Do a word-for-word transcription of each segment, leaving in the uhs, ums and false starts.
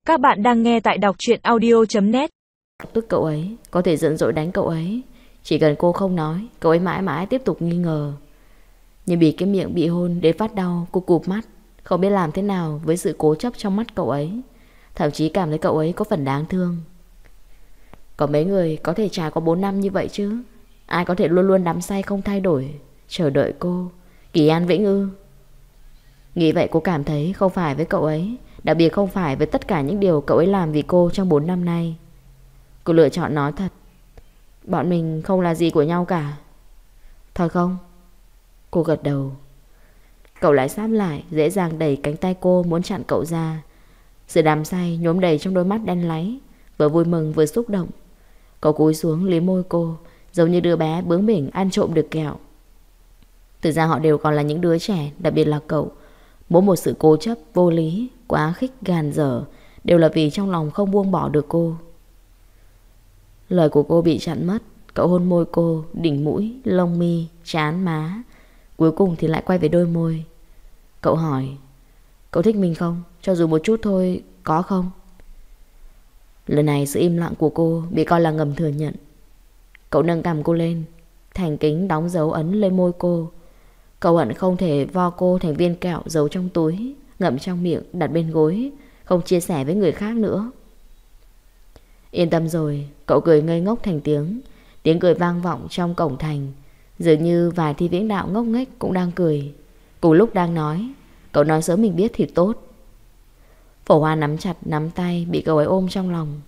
Các bạn đang nghe tại đọc truyện audio chấm net. Tức cậu ấy, có thể giận dỗi đánh cậu ấy. Chỉ cần cô không nói, cậu ấy mãi mãi tiếp tục nghi ngờ. Nhưng bị cái miệng bị hôn đến phát đau, cô cụp mắt, không biết làm thế nào với sự cố chấp trong mắt cậu ấy. Thậm chí cảm thấy cậu ấy có phần đáng thương. Có mấy người có thể trải qua bốn năm như vậy chứ? Ai có thể luôn luôn đắm say không thay đổi, chờ đợi cô? Kỳ An Vĩnh ư? Nghĩ vậy cô cảm thấy không phải với cậu ấy, đặc biệt không phải với tất cả những điều cậu ấy làm vì cô trong bốn năm nay. Cô lựa chọn nói thật: bọn mình không là gì của nhau cả. Thôi không? Cô gật đầu. Cậu lại sáp lại, dễ dàng đẩy cánh tay cô muốn chặn cậu ra. Sự đắm say nhuốm đầy trong đôi mắt đen láy, vừa vui mừng vừa xúc động. Cậu cúi xuống liếm môi cô, giống như đứa bé bướng bỉnh ăn trộm được kẹo. Thực ra họ đều còn là những đứa trẻ, đặc biệt là cậu. Mỗi một sự cố chấp, vô lý, quá khích, gàn dở đều là vì trong lòng không buông bỏ được cô. Lời của cô bị chặn mất. Cậu hôn môi cô, đỉnh mũi, lông mi, trán, má. Cuối cùng thì lại quay về đôi môi. Cậu hỏi: cậu thích mình không? Cho dù một chút thôi, có không? Lần này sự im lặng của cô bị coi là ngầm thừa nhận. Cậu nâng cằm cô lên, thành kính đóng dấu ấn lên môi cô. Cậu hận không thể vo cô thành viên kẹo giấu trong túi, ngậm trong miệng, đặt bên gối, không chia sẻ với người khác nữa. Yên tâm rồi, cậu cười ngây ngốc thành tiếng. Tiếng cười vang vọng trong cổng thành. Dường như vài thi viễn đạo ngốc nghếch cũng đang cười. Cùng lúc đang nói, cậu nói sớm mình biết thì tốt. Phổ Hoa nắm chặt nắm tay, bị cậu ấy ôm trong lòng.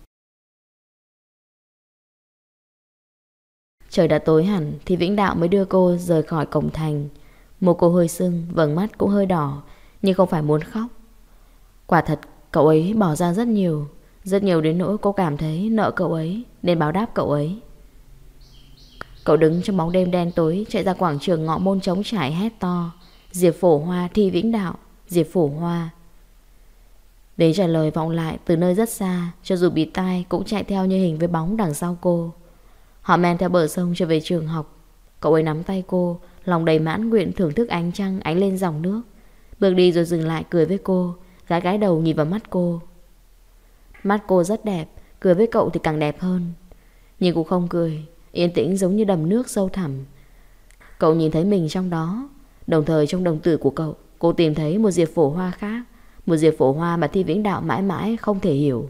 Trời đã tối hẳn thì Vĩnh Đạo mới đưa cô rời khỏi cổng thành. Một cô hơi sưng, vầng mắt cũng hơi đỏ, nhưng không phải muốn khóc. Quả thật cậu ấy bỏ ra rất nhiều, rất nhiều đến nỗi cô cảm thấy nợ cậu ấy, nên báo đáp cậu ấy. Cậu đứng trong bóng đêm đen tối, chạy ra quảng trường ngọ môn trống trải hét to: Diệp Phổ Hoa, Thi Vĩnh Đạo, Diệp Phổ Hoa. Để trả lời vọng lại từ nơi rất xa, cho dù bị tai cũng chạy theo như hình với bóng đằng sau cô. Họ men theo bờ sông trở về trường học. Cậu ấy nắm tay cô, lòng đầy mãn nguyện thưởng thức ánh trăng ánh lên dòng nước. Bước đi rồi dừng lại cười với cô, gái gái đầu nhìn vào mắt cô. Mắt cô rất đẹp, cười với cậu thì càng đẹp hơn. Nhưng cô không cười, yên tĩnh giống như đầm nước sâu thẳm. Cậu nhìn thấy mình trong đó. Đồng thời trong đồng tử của cậu, cô tìm thấy một Diệp Phổ Hoa khác, một Diệp Phổ Hoa mà Thi Vĩnh Đạo mãi mãi không thể hiểu.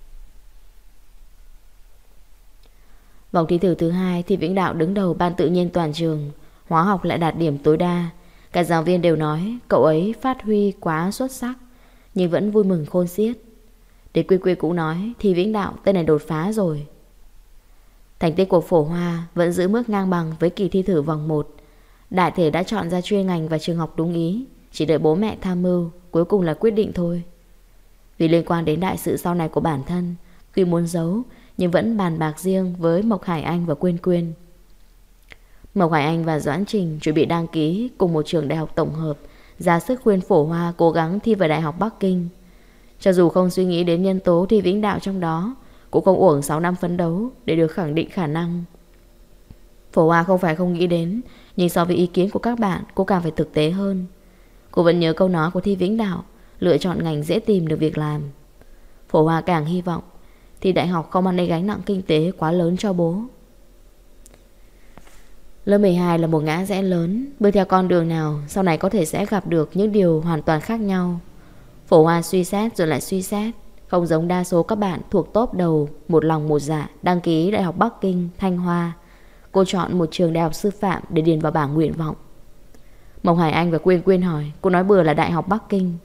Vòng thi thử thứ hai, Thi Vĩnh Đạo đứng đầu ban tự nhiên toàn trường. Hóa học lại đạt điểm tối đa. Cả giáo viên đều nói cậu ấy phát huy quá xuất sắc, nhưng vẫn vui mừng khôn xiết. Đế Quy Quy cũng nói Thi Vĩnh Đạo tên này đột phá rồi. Thành tích của Phổ Hoa vẫn giữ mức ngang bằng với kỳ thi thử vòng một. Đại thể đã chọn ra chuyên ngành và trường học đúng ý, chỉ đợi bố mẹ tham mưu, cuối cùng là quyết định thôi. Vì liên quan đến đại sự sau này của bản thân, tuy muốn giấu nhưng vẫn bàn bạc riêng với Mộc Hải Anh và Quyên Quyên. Mộc Hải Anh và Doãn Trình chuẩn bị đăng ký cùng một trường đại học tổng hợp, ra sức khuyên Phổ Hoa cố gắng thi vào Đại học Bắc Kinh. Cho dù không suy nghĩ đến nhân tố Thi Vĩnh Đạo trong đó, cũng không uổng sáu năm phấn đấu để được khẳng định khả năng. Phổ Hoa không phải không nghĩ đến, nhưng so với ý kiến của các bạn, cô càng phải thực tế hơn. Cô vẫn nhớ câu nói của Thi Vĩnh Đạo, lựa chọn ngành dễ tìm được việc làm. Phổ Hoa càng hy vọng thì đại học không mang lấy gánh nặng kinh tế quá lớn cho bố. Lớp mười hai là một ngã rẽ lớn, bước theo con đường nào sau này có thể sẽ gặp được những điều hoàn toàn khác nhau. Phổ Hoa suy xét rồi lại suy xét. Không giống đa số các bạn thuộc top đầu, một lòng một dạ đăng ký Đại học Bắc Kinh, Thanh Hoa. Cô chọn một trường đại học sư phạm để điền vào bảng nguyện vọng. Mộc Hải Anh và Quyên Quyên hỏi, cô nói bừa là Đại học Bắc Kinh.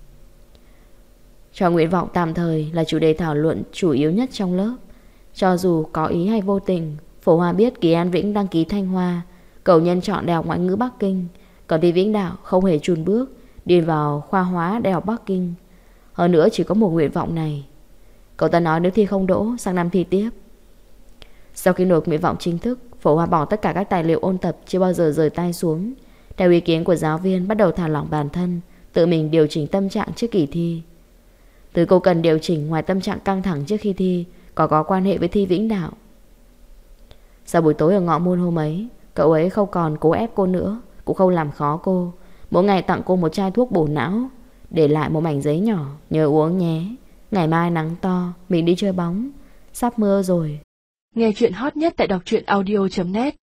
Cho nguyện vọng tạm thời là chủ đề thảo luận chủ yếu nhất trong lớp. Cho dù có ý hay vô tình, Phổ Hoa biết Kỳ An Vĩnh đăng ký Thanh Hoa, cậu nhân chọn Đại học Ngoại ngữ Bắc Kinh, còn Thi Vĩnh Đạo không hề chùn bước điền vào khoa hóa Đại học Bắc Kinh. Hơn nữa chỉ có một nguyện vọng này. Cậu ta nói nếu thi không đỗ, sang năm thi tiếp. Sau khi nộp nguyện vọng chính thức, Phổ Hoa bỏ tất cả các tài liệu ôn tập, chưa bao giờ rời tay xuống. Theo ý kiến của giáo viên, bắt đầu thả lỏng bản thân, tự mình điều chỉnh tâm trạng trước kỳ thi. Thứ cô cần điều chỉnh ngoài tâm trạng căng thẳng trước khi thi, có có quan hệ với Thi Vĩnh Đạo. Sau buổi tối ở ngọ môn hôm ấy, cậu ấy không còn cố ép cô nữa, cũng không làm khó cô. Mỗi ngày tặng cô một chai thuốc bổ não, để lại một mảnh giấy nhỏ, nhớ uống nhé. Ngày mai nắng to, mình đi chơi bóng. Sắp mưa rồi. Nghe chuyện hot nhất tại đọc truyện audio chấm net